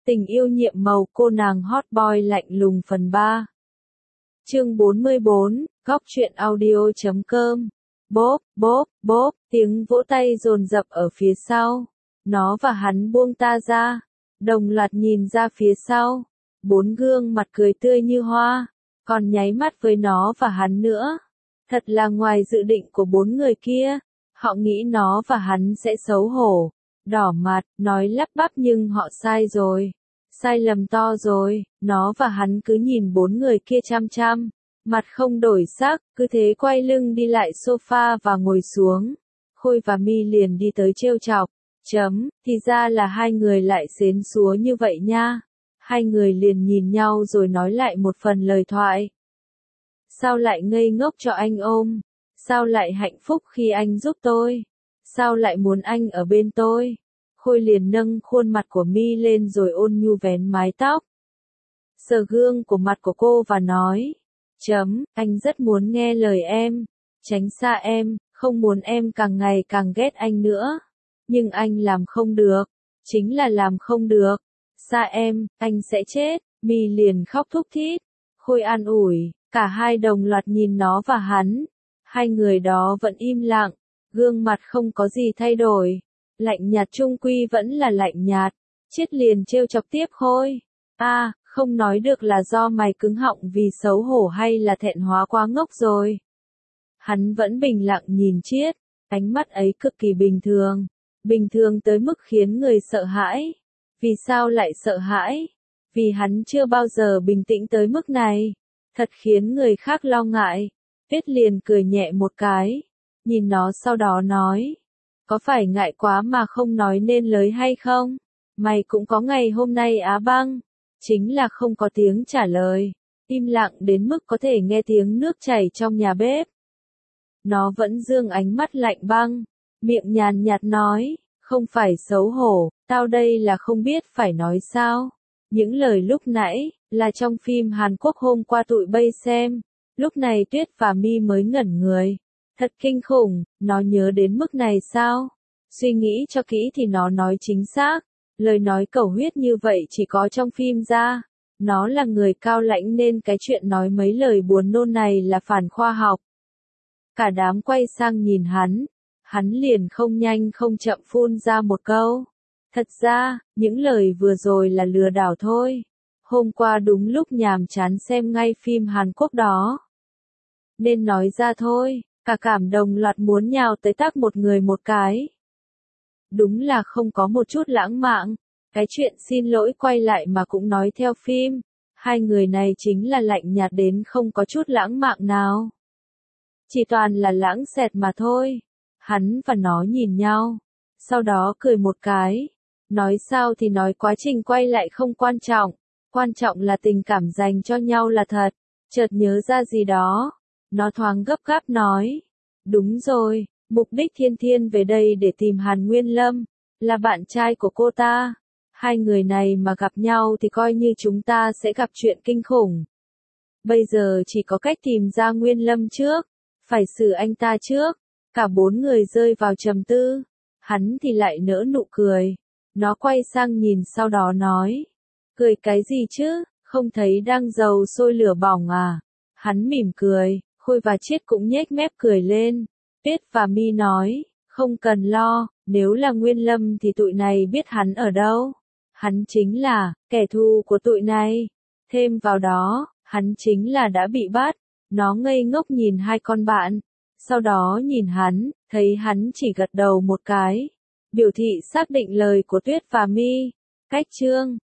Tình yêu nhiệm màu cô nàng hot boy lạnh lùng phần 3. Chương 44, góc truyện audio.com. Bốp, bốp, bốp, tiếng vỗ tay dồn dập ở phía sau. Nó và hắn buông ta ra, đồng loạt nhìn ra phía sau. 4 gương mặt cười tươi như hoa, còn nháy mắt với nó và hắn nữa. Thật là ngoài dự định của 4 người kia. Họ nghĩ nó và hắn sẽ xấu hổ, đỏ mặt, nói lắp bắp nhưng họ sai rồi. Sai lầm to rồi, nó và hắn cứ nhìn 4 người kia chăm chăm, mặt không đổi sắc, cứ thế quay lưng đi lại sofa và ngồi xuống. Khôi và Mi liền đi tới trêu chọc, thì ra là hai người lại xến xúa như vậy nha. Hai người liền nhìn nhau rồi nói lại một phần lời thoại. Sao lại ngây ngốc cho anh ôm? Sao lại hạnh phúc khi anh giúp tôi? Sao lại muốn anh ở bên tôi? Khôi liền nâng khuôn mặt của Mi lên rồi ôn nhu vén mái tóc. Sờ gương của mặt của cô và nói. Anh rất muốn nghe lời em. Tránh xa em, không muốn em càng ngày càng ghét anh nữa. Nhưng anh làm không được. Chính là làm không được. Xa em, anh sẽ chết. Mi liền khóc thút thít. Khôi an ủi, cả hai đồng loạt nhìn nó và hắn. Hai người đó vẫn im lặng, gương mặt không có gì thay đổi. Lạnh nhạt chung quy vẫn là lạnh nhạt. Chiết liền trêu chọc tiếp Khôi. Không nói được là do mày cứng họng vì xấu hổ hay là thẹn hóa quá ngốc rồi. Hắn vẫn bình lặng nhìn Chiết, ánh mắt ấy cực kỳ bình thường. Bình thường tới mức khiến người sợ hãi. Vì sao lại sợ hãi? Vì hắn chưa bao giờ bình tĩnh tới mức này. Thật khiến người khác lo ngại. Tuyết liền cười nhẹ một cái. Nhìn nó sau đó nói. Có phải ngại quá mà không nói nên lời hay không? Mày cũng có ngày hôm nay Á Băng. Chính là không có tiếng trả lời. Im lặng đến mức có thể nghe tiếng nước chảy trong nhà bếp. Nó vẫn dương ánh mắt lạnh băng. Miệng nhàn nhạt nói. Không phải xấu hổ, tao đây là không biết phải nói sao. Những lời lúc nãy, là trong phim Hàn Quốc hôm qua tụi bay xem. Lúc này Tuyết và Mi mới ngẩn người. Thật kinh khủng, nó nhớ đến mức này sao? Suy nghĩ cho kỹ thì nó nói chính xác. Lời nói cầu huyết như vậy chỉ có trong phim ra. Nó là người cao lãnh nên cái chuyện nói mấy lời buồn nôn này là phản khoa học. Cả đám quay sang nhìn hắn. Hắn liền không nhanh không chậm phun ra một câu. Thật ra, những lời vừa rồi là lừa đảo thôi. Hôm qua đúng lúc nhàm chán xem ngay phim Hàn Quốc đó. Nên nói ra thôi, cả cảm đồng loạt muốn nhào tới tát một người một cái. Đúng là không có một chút lãng mạn. Cái chuyện xin lỗi quay lại mà cũng nói theo phim. Hai người này chính là lạnh nhạt đến không có chút lãng mạn nào. Chỉ toàn là lãng xẹt mà thôi. Hắn và nó nhìn nhau. Sau đó cười một cái. Nói sao thì nói quá trình quay lại không quan trọng. Quan trọng là tình cảm dành cho nhau là thật. Chợt nhớ ra gì đó. Nó thoáng gấp gáp nói. Đúng rồi, mục đích Thiên Thiên về đây để tìm Hàn Nguyên Lâm. Là bạn trai của cô ta. Hai người này mà gặp nhau thì coi như chúng ta sẽ gặp chuyện kinh khủng. Bây giờ chỉ có cách tìm ra Nguyên Lâm trước. Phải xử anh ta trước. Cả 4 người rơi vào trầm tư. Hắn thì lại nở nụ cười. Nó quay sang nhìn sau đó nói. Cười cái gì chứ, không thấy đang dầu sôi lửa bỏng à? Hắn mỉm cười, Khôi và Chiết cũng nhếch mép cười lên. Tuyết và Mi nói, không cần lo, nếu là Nguyên Lâm thì tụi này biết hắn ở đâu. Hắn chính là, kẻ thù của tụi này. Thêm vào đó, hắn chính là đã bị bắt. Nó ngây ngốc nhìn hai con bạn. Sau đó nhìn hắn, thấy hắn chỉ gật đầu một cái. Biểu thị xác định lời của Tuyết và Mi. Cách chương